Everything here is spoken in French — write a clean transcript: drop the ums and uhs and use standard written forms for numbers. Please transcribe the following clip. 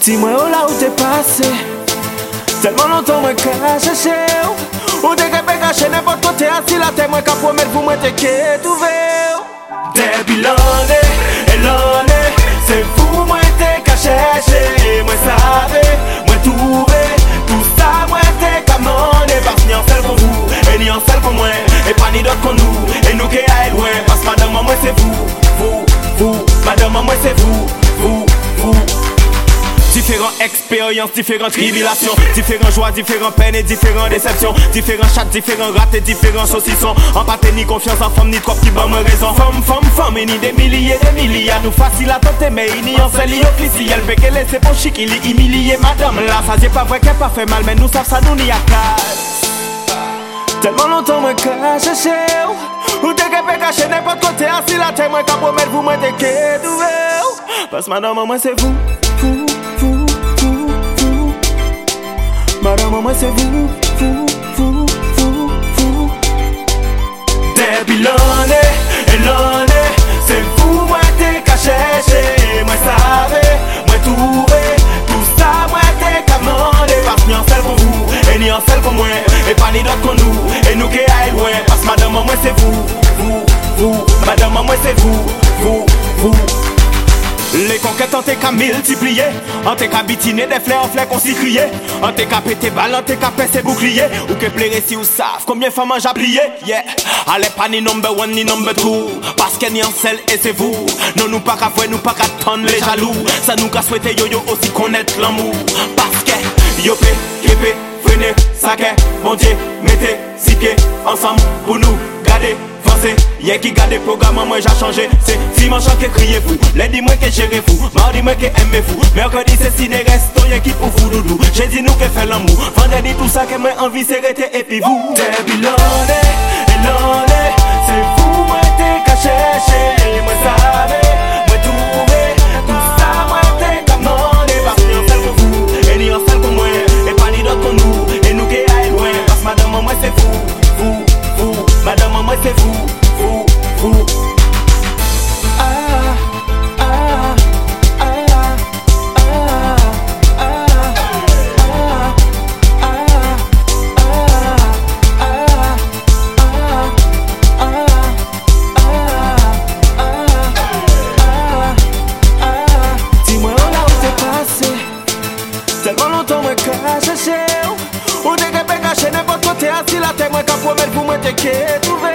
Dis-moi où là où t'es passé. Tellement longtemps moi qu'à chercher. Ou t'es caché n'importe côté assis la terre. Moi qu'à promettre pour moi t'es qu'à trouver. Depuis l'année et l'année, c'est vous moi t'es qu'à chercher. Moi savais, moi trouvé. Tout ça moi t'es qu'à demander. Parce ni en seul pour vous et ni en seul pour moi. Et pas ni d'autre qu'on nous. Et nous qui aille loin. Parce que madame moi c'est vous. Madame moi c'est vous. Différentes expériences, différentes tribulations, différentes joies, différentes peines et différentes déceptions, différents chats, différents ratés, différents saucissons. En pas ni confiance en femme, ni trop qui bonne raison. Femme, et ni des milliers, nous facile à tenter, mais il n'y en fait li officie. Elle peut qu'elle laisse pour chic, il est humilié, madame. Là, ça c'est pas vrai qu'elle pas fait mal, mais nous savons ça, nous n'y a casse. Tellement longtemps, moi, qu'à chercher. Ou t'es caché n'importe côté, assis la terre, moi, qu'à promettre, vous, moi, t'es qu'à trouver. Parce que madame, moi, c'est vous. Madame, moi c'est vous. Depuis l'année et l'année, c'est vous moi t'es qu'à chercher. Moi savais, moi trouvé. Tout ça moi t'es qu'à demander. Parce ni en seul pour vous et ni en seul pour moi. Et pas ni d'autre qu'on nous et nous qui aille loin. Parce que madame moi c'est vous. Madame moi c'est vous. Les conquêtes ont été qu'à multiplier. On t'est qu'à bitiner des fleurs qu'on s'y criait. On t'est qu'à péter balle, on t'est qu'à passer bouclier. Ou que plairait si ou savent combien de femmes j'ai plié. Yeah, allez pas ni number one ni number two. Parce qu'elle n'y en seul et c'est vous. Non nous pas qu'à voir, nous pas qu'à tonner les jaloux. Ça nous qu'à souhaiter yo aussi connaître l'amour. Parce que yo pé, képé, freiner, saké. Mon Dieu, mettez, siké, ensemble pour nous garder. Y'a qui garde le programme, moi j'ai changé. C'est dimanche qui criez vous, lundi moi que gérez vous, mardi moi que aimez vous, mercredi c'est ciné resto, y'a qui pour vous doudou. J'ai dit nous que fait l'amour, vendredi tout ça que moi envie c'est rester et puis vous. Depuis l'année et l'année, c'est vous moi t'es qu'à chercher. Moi savais, moi trouvé, tout ça moi t'es qu'à demander. Parce que ni en seul pour vous, et ni en seul pour moi, et pas ni d'autre pour nous, et nous qui aille loin. Parce que madame moi c'est vous. Madame, moi c'est vous. Dis-moi où là où t'es passé. Tellement longtemps moi qu'à chercher. Ou t'es caché n'importe côté assis la terre, moi qu'à promettre pour moi t'es qu'à trouver.